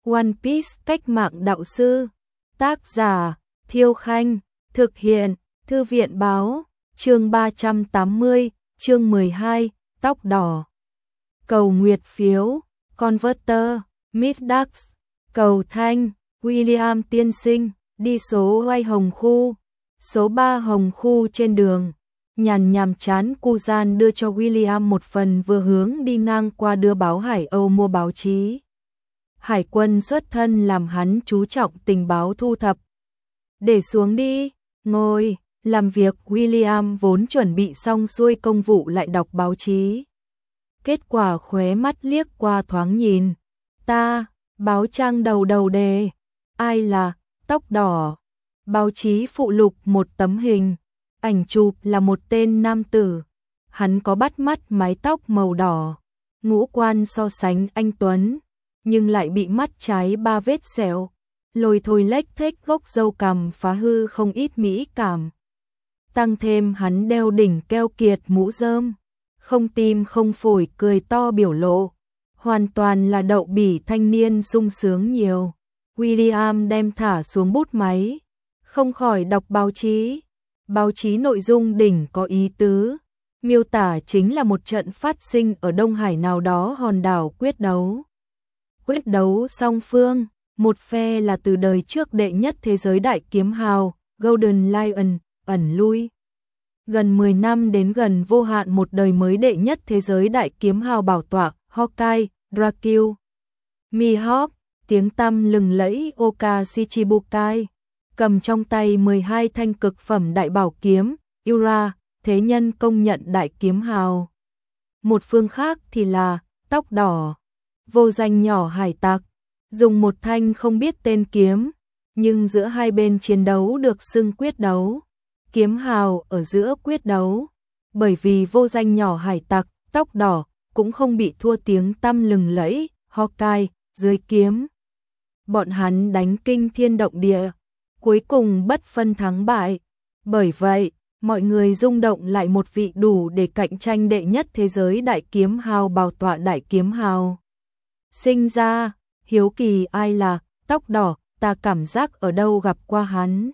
One Piece cách mạng đạo sư. Tác giả Thiêu Khanh. Thực hiện Thư viện báo. Chương 380, chương 12, tóc đỏ. Cầu nguyệt phiếu, Converter, Miss Dax, cầu thanh, William tiên sinh, đi số Y Hồng Khu, số 3 Hồng Khu trên đường. Nhàm chán Kuzan đưa cho William một phần vừa hướng đi ngang qua đưa báo Hải Âu mua báo chí. Hải quân xuất thân làm hắn chú trọng tình báo thu thập. Để xuống đi, ngồi, làm việc. William vốn chuẩn bị xong xuôi công vụ lại đọc báo chí. Kết quả khóe mắt liếc qua thoáng nhìn. Báo trang đầu đề. Ai là tóc đỏ? Báo chí phụ lục một tấm hình. Ảnh chụp là một tên nam tử. Hắn có bắt mắt mái tóc màu đỏ. Ngũ quan so sánh anh tuấn, nhưng lại bị mắt trái 3 vết sẹo. Lồi thôi lếch thếch gốc râu cằm phá hư không ít mỹ cảm. Tăng thêm hắn đeo đỉnh keo kiệt mũ rơm. Không tim không phổi cười to biểu lộ. Hoàn toàn là đậu bỉ thanh niên sung sướng nhiều. William đem thả xuống bút máy. Không khỏi đọc báo chí. Báo chí nội dung đỉnh có ý tứ. Miêu tả chính là một trận phát sinh ở Đông Hải nào đó hòn đảo quyết đấu. Quyết đấu song phương. Một phe là từ đời trước đệ nhất thế giới đại kiếm hào, Golden Lion, ẩn lui gần 10 năm đến gần vô hạn một đời mới đệ nhất thế giới đại kiếm hào bảo tọa, Hawkeye, Dracula, Mihawk, tiếng tăm lừng lẫy Oka Shichibukai, cầm trong tay 12 thanh cực phẩm đại bảo kiếm, Ura, thế nhân công nhận đại kiếm hào. Một phương khác thì là tóc đỏ, vô danh nhỏ hải tặc, dùng một thanh không biết tên kiếm, nhưng giữa hai bên chiến đấu được xưng quyết đấu. Kiếm hào ở giữa quyết đấu, bởi vì vô danh nhỏ hải tặc, tóc đỏ, cũng không bị thua tiếng tăm lừng lẫy, Hawkeye, dưới kiếm. Bọn hắn đánh kinh thiên động địa, cuối cùng bất phân thắng bại. Bởi vậy, mọi người rung động lại một vị đủ để cạnh tranh đệ nhất thế giới đại kiếm hào bảo tọa đại kiếm hào. Sinh ra, hiếu kỳ ai là tóc đỏ, ta cảm giác ở đâu gặp qua hắn.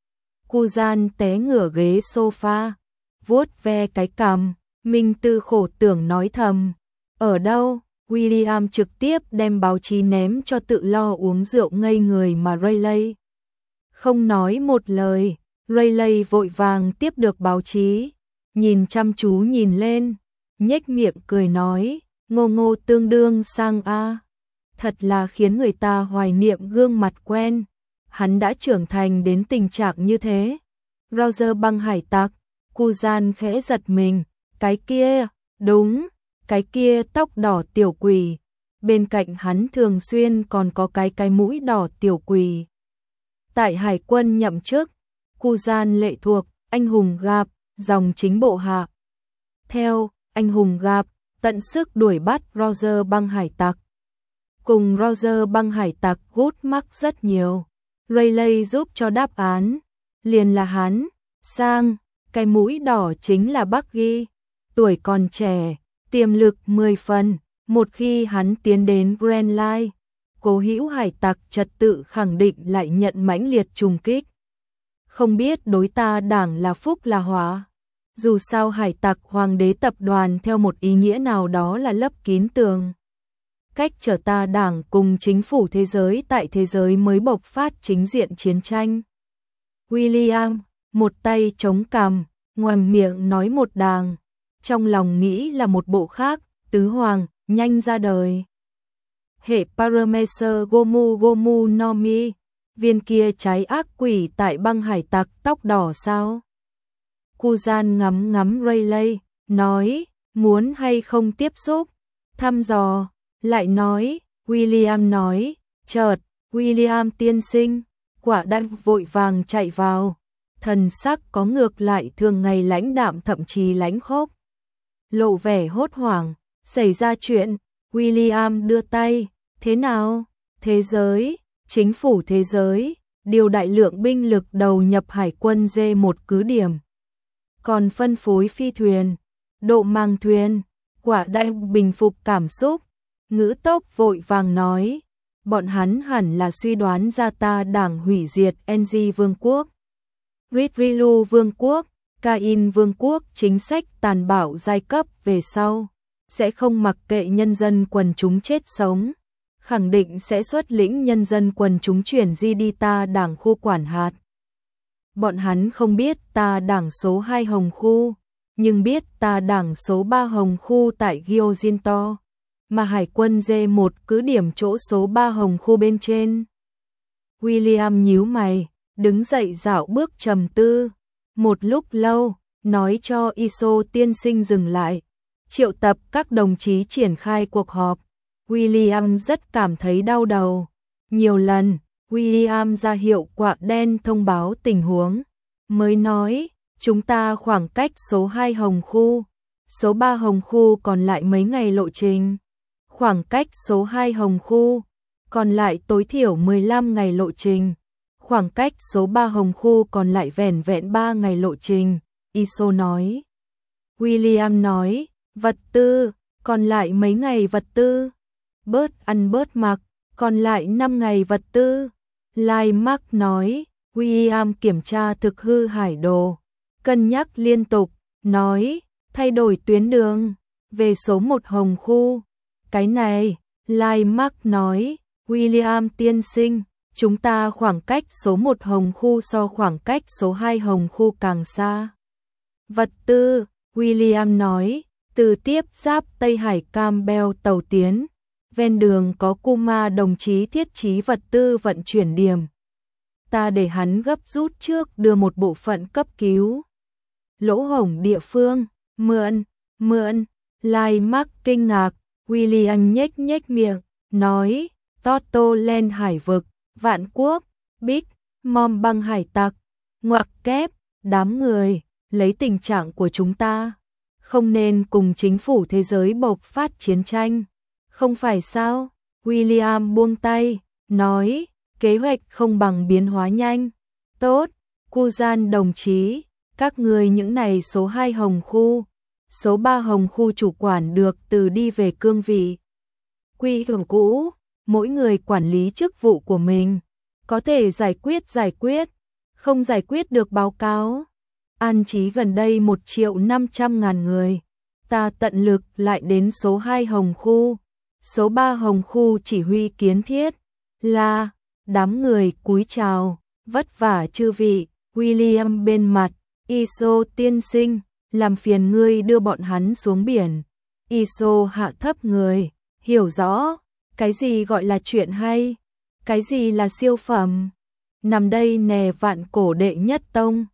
Kuzan té ngửa ghế sofa, vuốt ve cái cằm, Minh Tư khổ tưởng nói thầm. Ở đâu? William trực tiếp đem báo chí ném cho tự lo uống rượu ngây người mà Rayleigh. Không nói một lời, Rayleigh vội vàng tiếp được báo chí, nhìn chăm chú nhìn lên, nhếch miệng cười nói, ngô tương đương sang a. Thật là khiến người ta hoài niệm gương mặt quen. Hắn đã trưởng thành đến tình trạng như thế. Roger băng hải tặc, Kuzan khẽ giật mình, cái kia, đúng, cái kia tóc đỏ tiểu quỷ. Bên cạnh hắn thường xuyên còn có cái mũi đỏ tiểu quỷ. Tại hải quân nhậm chức, Kuzan lệ thuộc, anh hùng gặp, dòng chính bộ hạ. Theo, anh hùng gặp, tận sức đuổi bắt Roger băng hải tặc. Cùng Roger băng hải tặc gút mắc rất nhiều. Rayleigh giúp cho đáp án, liền là hắn, sang, cái mũi đỏ chính là Bucky, tuổi còn trẻ, tiềm lực 10 phần, một khi hắn tiến đến Grand Line, cố hữu hải tặc trật tự khẳng định lại nhận mãnh liệt trùng kích. Không biết đối ta đảng là phúc là họa, dù sao hải tặc hoàng đế tập đoàn theo một ý nghĩa nào đó là lấp kín tường. Cách trở ta đảng cùng chính phủ thế giới tại thế giới mới bộc phát chính diện chiến tranh. William, một tay chống cằm, ngoàm miệng nói một đàng, trong lòng nghĩ là một bộ khác, tứ hoàng, nhanh ra đời. Hệ Parameser Gomu no Mi, viên kia trái ác quỷ tại băng hải tặc tóc đỏ sao? Kuzan ngắm Rayleigh, nói, muốn hay không tiếp xúc, thăm dò. Lại nói, William nói, chợt, William tiên sinh, quả đanh vội vàng chạy vào, thần sắc có ngược lại thường ngày lãnh đạm thậm chí lãnh khốc. Lộ vẻ hốt hoảng, xảy ra chuyện, William đưa tay, thế nào? Thế giới, chính phủ thế giới, điều đại lượng binh lực đầu nhập hải quân D1 cứ điểm. Còn phân phối phi thuyền, độ mang thuyền, quả đanh bình phục cảm xúc. Ngữ tốc vội vàng nói, bọn hắn hẳn là suy đoán ra ta đảng hủy diệt NG Vương quốc, Ridrilu Vương quốc, Kain Vương quốc chính sách tàn bạo giai cấp về sau, sẽ không mặc kệ nhân dân quần chúng chết sống, khẳng định sẽ xuất lĩnh nhân dân quần chúng chuyển di đi ta đảng khu quản hạt. Bọn hắn không biết ta đảng số 2 Hồng khu, nhưng biết ta đảng số 3 Hồng khu tại Gyojinto, mà hải quân D1 cứ điểm chỗ số 3 Hồng khu bên trên. William nhíu mày, đứng dậy dạo bước trầm tư, một lúc lâu, nói cho Iso tiên sinh dừng lại, triệu tập các đồng chí triển khai cuộc họp. William rất cảm thấy đau đầu. Nhiều lần, William ra hiệu quạ đen thông báo tình huống, mới nói, chúng ta khoảng cách số 2 Hồng khu, số 3 Hồng khu còn lại mấy ngày lộ trình. Khoảng cách số 2 Hồng khu, còn lại tối thiểu 15 ngày lộ trình. Khoảng cách số 3 Hồng khu còn lại vẻn vẹn 3 ngày lộ trình, Iso nói. William nói, vật tư, còn lại mấy ngày vật tư? Bớt ăn bớt mặc, còn lại 5 ngày vật tư. Lai Mark nói, William kiểm tra thực hư hải đồ, cân nhắc liên tục, nói, thay đổi tuyến đường, về số 1 Hồng khu. Cái này, Lai Mark nói, William tiên sinh, chúng ta khoảng cách số 1 Hồng khu so khoảng cách số 2 Hồng khu càng xa. Vật tư, William nói, từ tiếp giáp Tây Hải Campbell tàu tiến, ven đường có Kuma đồng chí thiết trí vật tư vận chuyển điểm. Ta để hắn gấp rút trước đưa một bộ phận cấp cứu. Lỗ hổng địa phương, mượn, Lai Mark kinh ngạc, William nhếch nhếch miệng, nói, Toto lên hải vực, Vạn Quốc, Big Mom băng hải tặc, ngoặc kép, đám người, lấy tình trạng của chúng ta, không nên cùng chính phủ thế giới bộc phát chiến tranh, không phải sao? William buông tay, nói, kế hoạch không bằng biến hóa nhanh. Tốt, Kuzan đồng chí, các người những này số 2 Hồng khu, số 3 Hồng khu chủ quản được từ đi về cương vị. Quy thường cũ, mỗi người quản lý chức vụ của mình, có thể giải quyết, không giải quyết được báo cáo. An trí gần đây 1.500.000 người, ta tận lực lại đến số 2 Hồng khu, số 3 Hồng khu chỉ huy kiến thiết, là, đám người cúi chào, vất vả chư vị, William bên mặt, Iso tiên sinh, làm phiền ngươi đưa bọn hắn xuống biển. Iso hạ thấp người, hiểu rõ, cái gì gọi là chuyện hay, cái gì là siêu phẩm. Nằm đây nè Vạn Cổ đệ nhất tông.